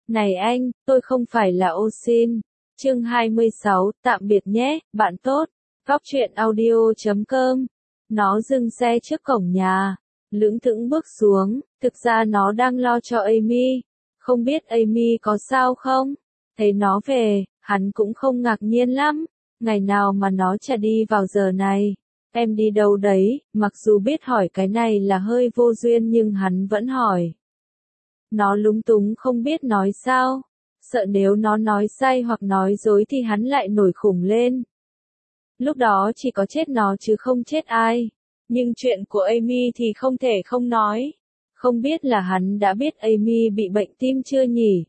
Này anh, tôi không phải là Osin. Chương 26, tạm biệt nhé, bạn tốt. Góc truyện audio.com. Nó dừng xe trước cổng nhà. Lững thững bước xuống, thực ra nó đang lo cho Amy. Không biết Amy có sao không? Thấy nó về, hắn cũng không ngạc nhiên lắm. Ngày nào mà nó chả đi vào giờ này. Em đi đâu đấy? Mặc dù biết hỏi cái này là hơi vô duyên nhưng hắn vẫn hỏi. Nó lúng túng không biết nói sao. Sợ nếu nó nói sai hoặc nói dối thì hắn lại nổi khủng lên. Lúc đó chỉ có chết nó chứ không chết ai. Nhưng chuyện của Amy thì không thể không nói. Không biết là hắn đã biết Amy bị bệnh tim chưa nhỉ?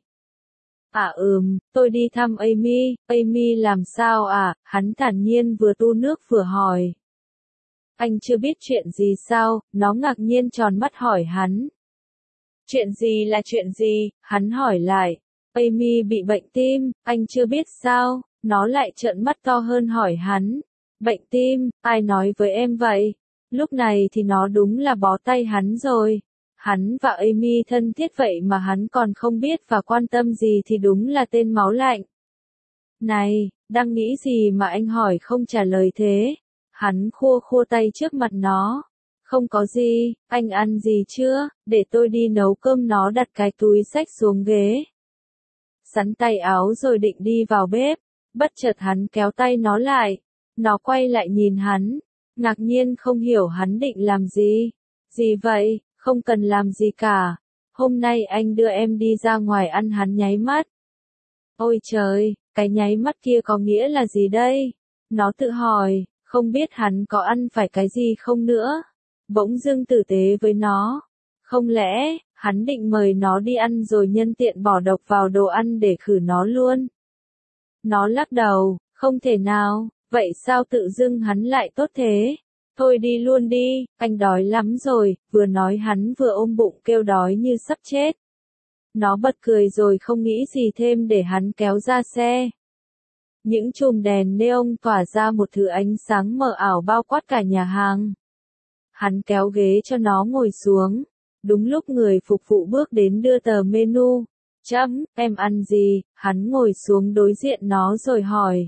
Tôi đi thăm Amy. Amy làm sao à? Hắn thản nhiên vừa tu nước vừa hỏi. Anh chưa biết chuyện gì sao? Nó ngạc nhiên tròn mắt hỏi hắn. Chuyện gì là chuyện gì? Hắn hỏi lại. Amy bị bệnh tim, anh chưa biết sao? Nó lại trợn mắt to hơn hỏi hắn. Bệnh tim, ai nói với em vậy? Lúc này thì nó đúng là bó tay hắn rồi. Hắn và Amy thân thiết vậy mà hắn còn không biết và quan tâm gì thì đúng là tên máu lạnh. Này, đang nghĩ gì mà anh hỏi không trả lời thế? Hắn khua khua tay trước mặt nó. Không có gì, anh ăn gì chưa? Để tôi đi nấu cơm. Nó đặt cái túi xách xuống ghế. Sắn tay áo rồi định đi vào bếp. Bất chợt hắn kéo tay nó lại. Nó quay lại nhìn hắn. Ngạc nhiên không hiểu hắn định làm gì. Gì vậy? Không cần làm gì cả. Hôm nay anh đưa em đi ra ngoài ăn. Hắn nháy mắt. Ôi trời, cái nháy mắt kia có nghĩa là gì đây? Nó tự hỏi, không biết hắn có ăn phải cái gì không nữa. Bỗng dưng tử tế với nó. Không lẽ, hắn định mời nó đi ăn rồi nhân tiện bỏ độc vào đồ ăn để khử nó luôn? Nó lắc đầu, không thể nào, vậy sao tự dưng hắn lại tốt thế? Thôi đi luôn đi, anh đói lắm rồi, vừa nói hắn vừa ôm bụng kêu đói như sắp chết. Nó bật cười rồi không nghĩ gì thêm để hắn kéo ra xe. Những chùm đèn neon tỏa ra một thứ ánh sáng mờ ảo bao quát cả nhà hàng. Hắn kéo ghế cho nó ngồi xuống. Đúng lúc người phục vụ bước đến đưa tờ menu. Em ăn gì? Hắn ngồi xuống đối diện nó rồi hỏi.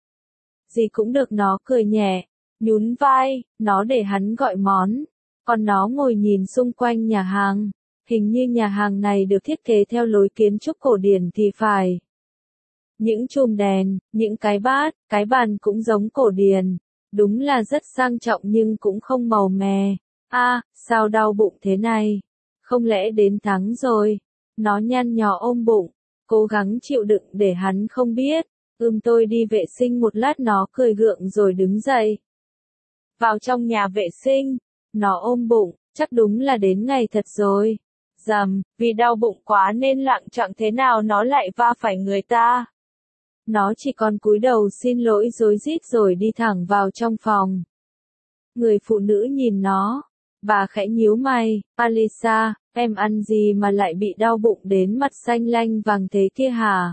Gì cũng được, nó cười nhẹ, nhún vai, nó để hắn gọi món. Còn nó ngồi nhìn xung quanh nhà hàng. Hình như nhà hàng này được thiết kế theo lối kiến trúc cổ điển thì phải. Những chùm đèn, những cái bát, cái bàn cũng giống cổ điển. Đúng là rất sang trọng nhưng cũng không màu mè. Sao đau bụng thế này? Không lẽ đến tháng rồi? Nó nhăn nhó ôm bụng, cố gắng chịu đựng để hắn không biết. Tôi đi vệ sinh một lát. Nó cười gượng rồi đứng dậy. Vào trong nhà vệ sinh, nó ôm bụng, chắc đúng là đến ngày thật rồi. Vì đau bụng quá nên lặng chẳng thế nào nó lại va phải người ta. Nó chỉ còn cúi đầu xin lỗi rối rít rồi đi thẳng vào trong phòng. Người phụ nữ nhìn nó. Bà khẽ nhíu mày. Alisa, em ăn gì mà lại bị đau bụng đến mặt xanh lanh vàng thế kia hả?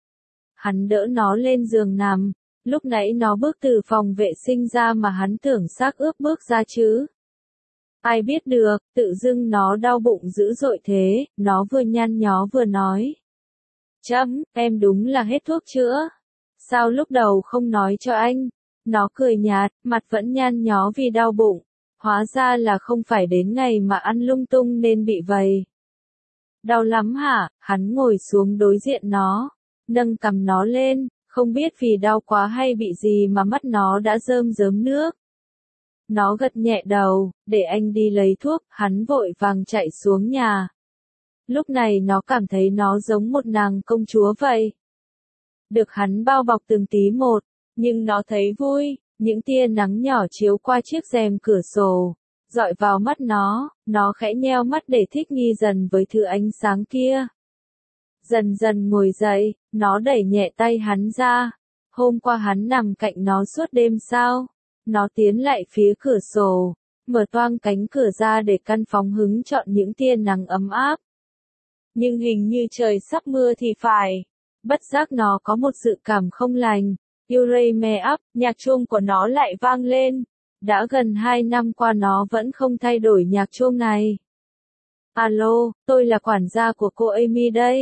Hắn đỡ nó lên giường nằm. Lúc nãy nó bước từ phòng vệ sinh ra mà hắn tưởng xác ướp bước ra chứ. Ai biết được, tự dưng nó đau bụng dữ dội thế. Nó vừa nhăn nhó vừa nói. Em đúng là hết thuốc chữa. Sao lúc đầu không nói cho anh? Nó cười nhạt, mặt vẫn nhăn nhó vì đau bụng. Hóa ra là không phải đến ngày mà ăn lung tung nên bị vầy. Đau lắm hả? Hắn ngồi xuống đối diện nó. Nâng cằm nó lên, không biết vì đau quá hay bị gì mà mắt nó đã rơm rớm nước. Nó gật nhẹ đầu, để anh đi lấy thuốc. Hắn vội vàng chạy xuống nhà. Lúc này nó cảm thấy nó giống một nàng công chúa vậy. Được hắn bao bọc từng tí một, nhưng nó thấy vui. Những tia nắng nhỏ chiếu qua chiếc rèm cửa sổ, dọi vào mắt nó khẽ nheo mắt để thích nghi dần với thứ ánh sáng kia. Dần dần ngồi dậy, nó đẩy nhẹ tay hắn ra. Hôm qua hắn nằm cạnh nó suốt đêm sao? Nó tiến lại phía cửa sổ, mở toang cánh cửa ra để căn phòng hứng chọn những tia nắng ấm áp. Nhưng hình như trời sắp mưa thì phải. Bất giác nó có một dự cảm không lành. Urey Me Up, nhạc chuông của nó lại vang lên. Đã gần 2 năm qua nó vẫn không thay đổi nhạc chuông này. Alo, tôi là quản gia của cô Amy đây.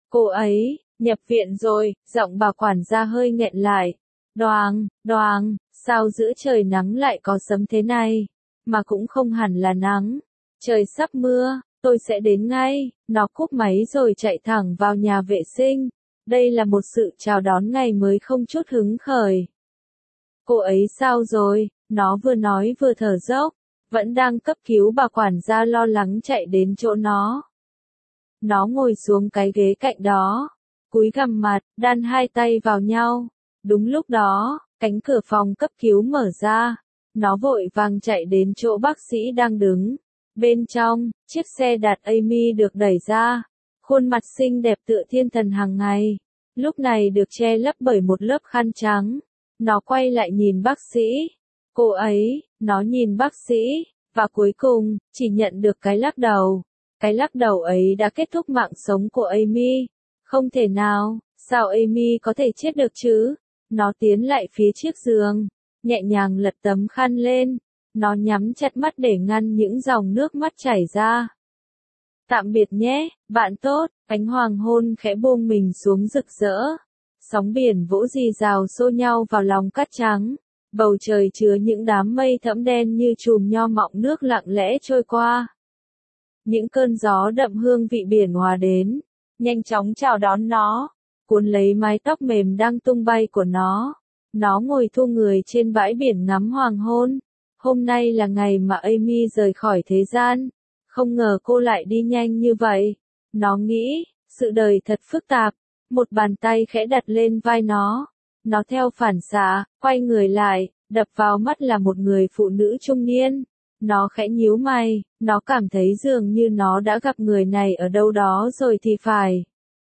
Cô ấy, nhập viện rồi, giọng bà quản gia hơi nghẹn lại. Đoàng, đoàng, sao giữa trời nắng lại có sấm thế này? Mà cũng không hẳn là nắng. Trời sắp mưa, tôi sẽ đến ngay. Nó cúp máy rồi chạy thẳng vào nhà vệ sinh. Đây là một sự chào đón ngày mới không chút hứng khởi. Cô ấy sao rồi? Nó vừa nói vừa thở dốc. Vẫn đang cấp cứu, bà quản gia lo lắng chạy đến chỗ nó. Nó ngồi xuống cái ghế cạnh đó. Cúi gằm mặt, đan hai tay vào nhau. Đúng lúc đó, cánh cửa phòng cấp cứu mở ra. Nó vội vàng chạy đến chỗ bác sĩ đang đứng. Bên trong, chiếc xe đặt Amy được đẩy ra. Khuôn mặt xinh đẹp tựa thiên thần hàng ngày. Lúc này được che lấp bởi một lớp khăn trắng. Nó quay lại nhìn bác sĩ. Cô ấy, nó nhìn bác sĩ. Và cuối cùng, chỉ nhận được cái lắc đầu. Cái lắc đầu ấy đã kết thúc mạng sống của Amy. Không thể nào, sao Amy có thể chết được chứ? Nó tiến lại phía chiếc giường, nhẹ nhàng lật tấm khăn lên. Nó nhắm chặt mắt để ngăn những dòng nước mắt chảy ra. Tạm biệt nhé, bạn tốt, ánh hoàng hôn khẽ buông mình xuống rực rỡ. Sóng biển vỗ rì rào xô nhau vào lòng cát trắng. Bầu trời chứa những đám mây thẫm đen như chùm nho mọng nước lặng lẽ trôi qua. Những cơn gió đậm hương vị biển hòa đến, nhanh chóng chào đón nó, cuốn lấy mái tóc mềm đang tung bay của nó. Nó ngồi thu người trên bãi biển ngắm hoàng hôn. Hôm nay là ngày mà Amy rời khỏi thế gian. Không ngờ cô lại đi nhanh như vậy. Nó nghĩ, sự đời thật phức tạp. Một bàn tay khẽ đặt lên vai nó. Nó theo phản xạ, quay người lại, đập vào mắt là một người phụ nữ trung niên. Nó khẽ nhíu mày, nó cảm thấy dường như nó đã gặp người này ở đâu đó rồi thì phải.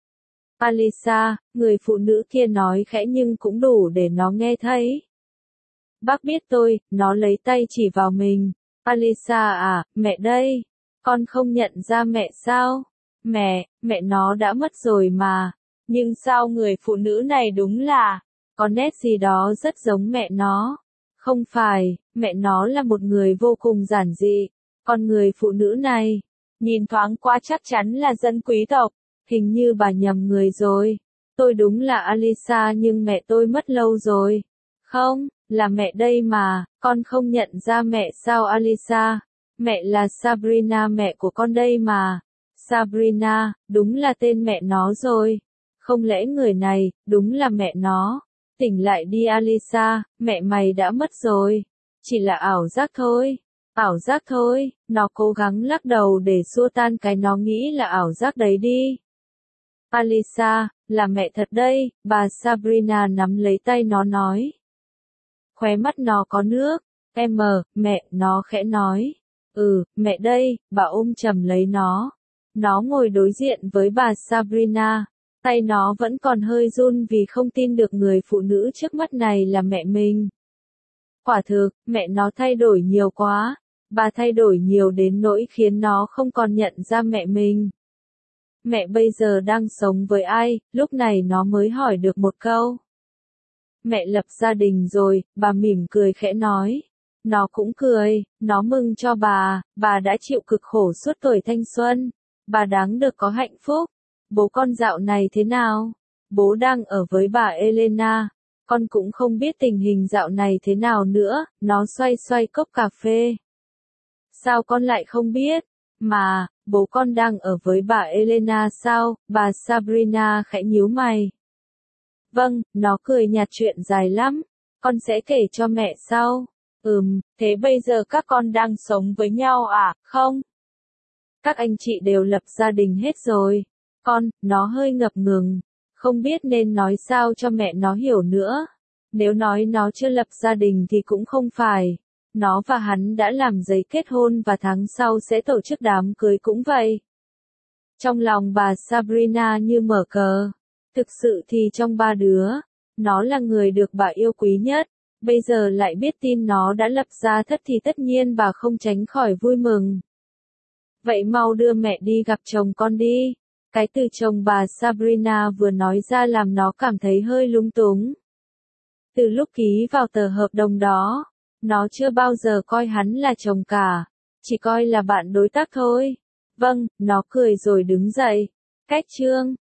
Alisa, người phụ nữ kia nói khẽ nhưng cũng đủ để nó nghe thấy. Bác biết tôi, nó lấy tay chỉ vào mình. Alisa à, mẹ đây. Con không nhận ra mẹ sao? Mẹ nó đã mất rồi mà. Nhưng sao người phụ nữ này đúng là, có nét gì đó rất giống mẹ nó. Không phải, mẹ nó là một người vô cùng giản dị. Còn người phụ nữ này, nhìn thoáng qua chắc chắn là dân quý tộc. Hình như bà nhầm người rồi. Tôi đúng là Alisa nhưng mẹ tôi mất lâu rồi. Không, là mẹ đây mà, con không nhận ra mẹ sao Alisa? Mẹ là Sabrina, mẹ của con đây mà. Sabrina, đúng là tên mẹ nó rồi. Không lẽ người này, đúng là mẹ nó? Tỉnh lại đi Alisa, mẹ mày đã mất rồi. Chỉ là ảo giác thôi. Ảo giác thôi, nó cố gắng lắc đầu để xua tan cái nó nghĩ là ảo giác đấy đi. Alisa, là mẹ thật đây, bà Sabrina nắm lấy tay nó nói. Khóe mắt nó có nước. Mẹ, nó khẽ nói. Mẹ đây, bà ôm chầm lấy nó. Nó ngồi đối diện với bà Sabrina. Tay nó vẫn còn hơi run vì không tin được người phụ nữ trước mắt này là mẹ mình. Quả thực, mẹ nó thay đổi nhiều quá. Bà thay đổi nhiều đến nỗi khiến nó không còn nhận ra mẹ mình. Mẹ bây giờ đang sống với ai? Lúc này nó mới hỏi được một câu. Mẹ lập gia đình rồi, bà mỉm cười khẽ nói. Nó cũng cười, nó mừng cho bà đã chịu cực khổ suốt tuổi thanh xuân. Bà đáng được có hạnh phúc. Bố con dạo này thế nào? Bố đang ở với bà Elena. Con cũng không biết tình hình dạo này thế nào nữa, nó xoay xoay cốc cà phê. Sao con lại không biết? Mà, bố con đang ở với bà Elena sao? Bà Sabrina khẽ nhíu mày. Vâng, nó cười nhạt chuyện dài lắm. Con sẽ kể cho mẹ sau. Thế bây giờ các con đang sống với nhau à, không? Các anh chị đều lập gia đình hết rồi. Nó hơi ngập ngừng. Không biết nên nói sao cho mẹ nó hiểu nữa. Nếu nói nó chưa lập gia đình thì cũng không phải. Nó và hắn đã làm giấy kết hôn và tháng sau sẽ tổ chức đám cưới cũng vậy. Trong lòng bà Sabrina như mở cờ. Thực sự thì trong ba đứa, nó là người được bà yêu quý nhất. Bây giờ lại biết tin nó đã lập gia thất thì tất nhiên bà không tránh khỏi vui mừng. Vậy mau đưa mẹ đi gặp chồng con đi. Cái từ chồng bà Sabrina vừa nói ra làm nó cảm thấy hơi lung túng. Từ lúc ký vào tờ hợp đồng đó, nó chưa bao giờ coi hắn là chồng cả, chỉ coi là bạn đối tác thôi. Vâng, nó cười rồi đứng dậy. Cách chương